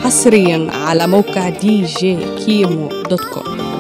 حصريا على موقع djkimo.com.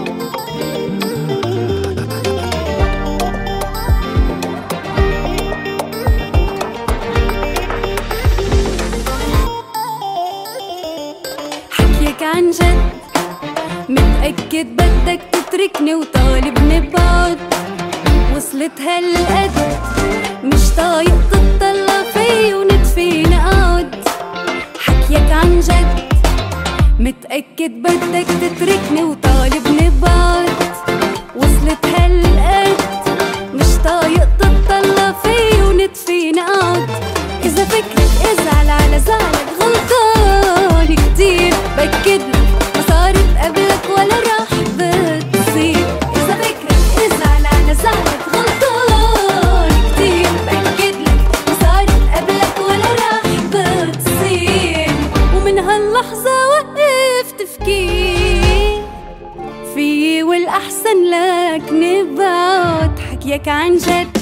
حكيك عن جد متأكد بدك تتركني وطالب نبعد، وصلت هالقد مش طايق تطلع في ونطفي نقعد. حكيك عن جد متأكد بدك تتركني وطالب نبعد، وصلت هالقد مش طايق تطلع في ونطفي نقعد. إذا فكرك ازعل على زعلك غلطان كتير، بأكدلك ما صارت قبلك ولا راح بتصير. إذا فكرك ازعل على زعلك غلطان كتير، بأكدلك ما صارت قبلك ولا راح بتصير. ومن هاللحظة وقف تفكير فيي والأحسن لك نبعد. حكيك عن جد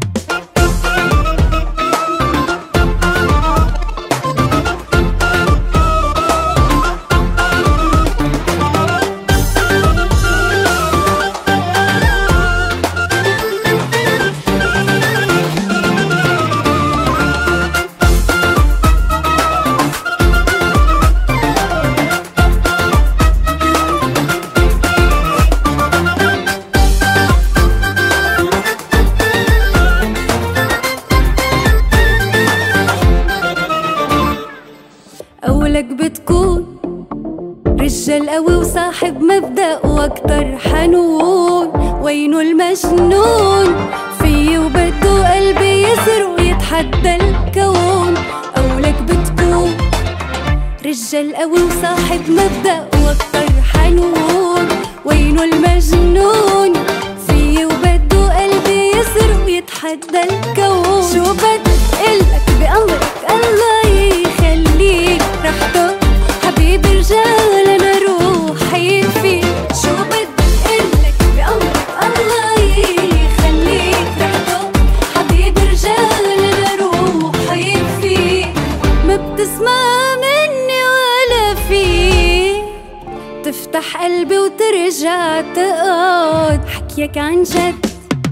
أولك بتكون رجال قوي وصاحب مبدأ وأكتر حنون. وينو المجنون فيي وبده قلبي يسر ويتحدى الكون. أولك بتكون رجال قوي وصاحب مبدأ وأكتر حنون. وينو المجنون فيي وبده قلبي يسر ويتحدى الكون. شو بدي قلك بأمرك الله يخليك، رح حبيبي رجال أنا روحي فيك. شو بدي قلك بأمرك الله يخليك، رح حبيبي رجال أنا روحي فيك. ما بتسمع مني ولا فيك، تفتح قلبي وترجع تقعد. حكيك عن جد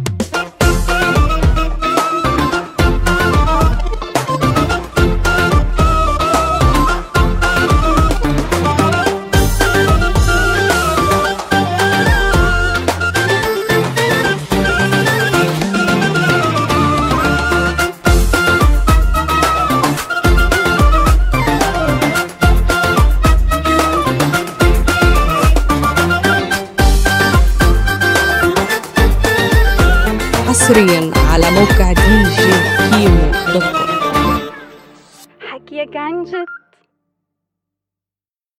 حصريا على موقع djkimo.com. حكيك عن جد.